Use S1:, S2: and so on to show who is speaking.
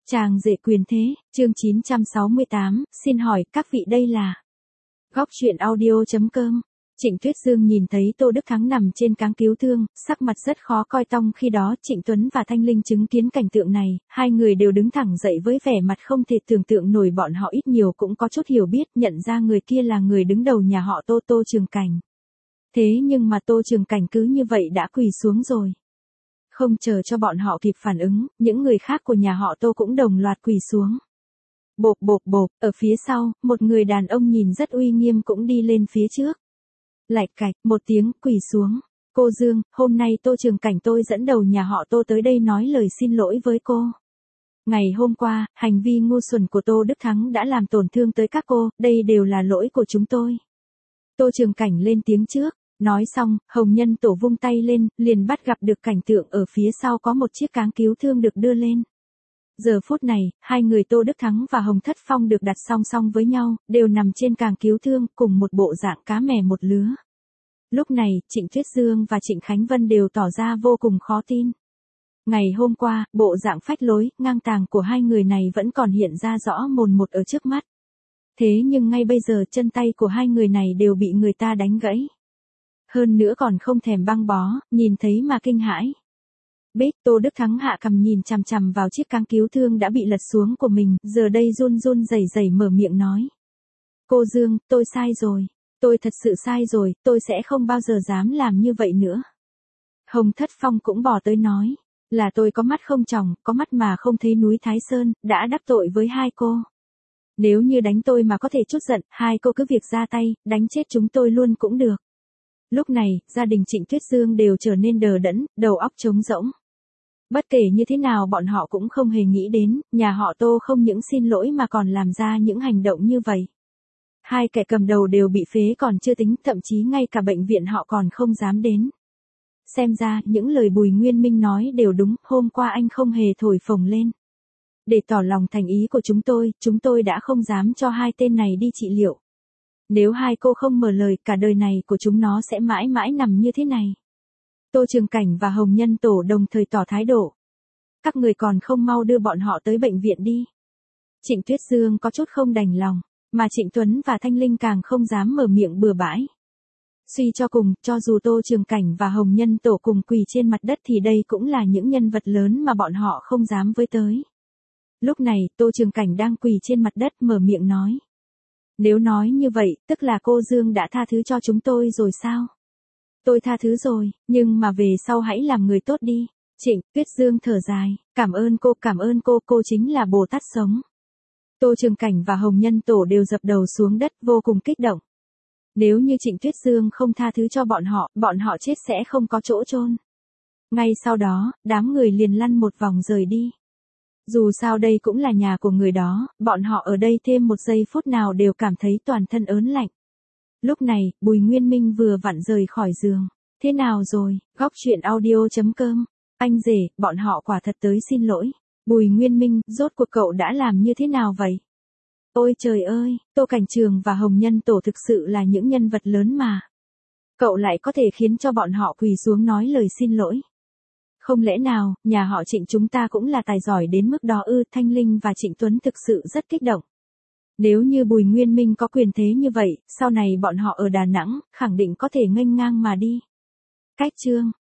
S1: Chàng rể quyền thế, chương 968, xin hỏi các vị đây là Góc Chuyện Audio.com. Trịnh Tuyết Dương nhìn thấy Tô Đức Thắng nằm trên cáng cứu thương, sắc mặt rất khó coi tong. Khi đó Trịnh Tuấn và Thanh Linh chứng kiến cảnh tượng này, hai người đều đứng thẳng dậy với vẻ mặt không thể tưởng tượng nổi. Bọn họ ít nhiều cũng có chút hiểu biết, nhận ra người kia là người đứng đầu nhà họ Tô, Tô Trường Cảnh. Thế nhưng mà Tô Trường Cảnh cứ như vậy đã quỳ xuống rồi. Không chờ cho bọn họ kịp phản ứng, những người khác của nhà họ Tô cũng đồng loạt quỳ xuống. Bộp bộp bộp, ở phía sau, một người đàn ông nhìn rất uy nghiêm cũng đi lên phía trước. Lạch cạch, một tiếng, quỳ xuống. Cô Dương, hôm nay Tô Trường Cảnh tôi dẫn đầu nhà họ Tô tới đây nói lời xin lỗi với cô. Ngày hôm qua, hành vi ngu xuẩn của Tô Đức Thắng đã làm tổn thương tới các cô, đây đều là lỗi của chúng tôi. Tô Trường Cảnh lên tiếng trước. Nói xong, Hồng Nhân Tổ vung tay lên, liền bắt gặp được cảnh tượng ở phía sau có một chiếc cáng cứu thương được đưa lên. Giờ phút này, hai người Tô Đức Thắng và Hồng Thất Phong được đặt song song với nhau, đều nằm trên cáng cứu thương, cùng một bộ dạng cá mè một lứa. Lúc này, Trịnh Tuyết Dương và Trịnh Khánh Vân đều tỏ ra vô cùng khó tin. Ngày hôm qua, bộ dạng phách lối, ngang tàng của hai người này vẫn còn hiện ra rõ mồn một ở trước mắt. Thế nhưng ngay bây giờ chân tay của hai người này đều bị người ta đánh gãy. Hơn nữa còn không thèm băng bó, nhìn thấy mà kinh hãi. Bích, Tô Đức Thắng hạ cằm nhìn chằm chằm vào chiếc cáng cứu thương đã bị lật xuống của mình, giờ đây run run rẩy rẩy mở miệng nói. Cô Dương, tôi sai rồi. Tôi thật sự sai rồi, tôi sẽ không bao giờ dám làm như vậy nữa. Hồng Thất Phong cũng bỏ tới nói. Là tôi có mắt không tròng, có mắt mà không thấy núi Thái Sơn, đã đắc tội với hai cô. Nếu như đánh tôi mà có thể chút giận, hai cô cứ việc ra tay, đánh chết chúng tôi luôn cũng được. Lúc này, gia đình Trịnh Tuyết Dương đều trở nên đờ đẫn, đầu óc trống rỗng. Bất kể như thế nào bọn họ cũng không hề nghĩ đến, nhà họ Tô không những xin lỗi mà còn làm ra những hành động như vậy. Hai kẻ cầm đầu đều bị phế còn chưa tính, thậm chí ngay cả bệnh viện họ còn không dám đến. Xem ra, những lời Bùi Nguyên Minh nói đều đúng, hôm qua anh không hề thổi phồng lên. Để tỏ lòng thành ý của chúng tôi đã không dám cho hai tên này đi trị liệu. Nếu hai cô không mở lời, cả đời này của chúng nó sẽ mãi mãi nằm như thế này. Tô Trường Cảnh và Hồng Nhân Tổ đồng thời tỏ thái độ. Các người còn không mau đưa bọn họ tới bệnh viện đi. Trịnh Tuyết Dương có chút không đành lòng, mà Trịnh Tuấn và Thanh Linh càng không dám mở miệng bừa bãi. Suy cho cùng, cho dù Tô Trường Cảnh và Hồng Nhân Tổ cùng quỳ trên mặt đất thì đây cũng là những nhân vật lớn mà bọn họ không dám với tới. Lúc này, Tô Trường Cảnh đang quỳ trên mặt đất mở miệng nói. Nếu nói như vậy, tức là cô Dương đã tha thứ cho chúng tôi rồi sao? Tôi tha thứ rồi, nhưng mà về sau hãy làm người tốt đi. Trịnh Tuyết Dương thở dài, cảm ơn cô chính là Bồ Tát sống. Tô Trường Cảnh và Hồng Nhân Tổ đều dập đầu xuống đất vô cùng kích động. Nếu như Trịnh Tuyết Dương không tha thứ cho bọn họ chết sẽ không có chỗ chôn. Ngay sau đó, đám người liền lăn một vòng rời đi. Dù sao đây cũng là nhà của người đó, bọn họ ở đây thêm một giây phút nào đều cảm thấy toàn thân ớn lạnh. Lúc này, Bùi Nguyên Minh vừa vặn rời khỏi giường. Thế nào rồi, Góc Chuyện Audio.com. Anh rể, bọn họ quả thật tới xin lỗi. Bùi Nguyên Minh, rốt cuộc cậu đã làm như thế nào vậy? Ôi trời ơi, Tô Cảnh Trường và Hồng Nhân Tổ thực sự là những nhân vật lớn mà. Cậu lại có thể khiến cho bọn họ quỳ xuống nói lời xin lỗi. Không lẽ nào, nhà họ Trịnh chúng ta cũng là tài giỏi đến mức đó ư? Thanh Linh và Trịnh Tuấn thực sự rất kích động. Nếu như Bùi Nguyên Minh có quyền thế như vậy, sau này bọn họ ở Đà Nẵng, khẳng định có thể nghênh ngang mà đi. Cách chương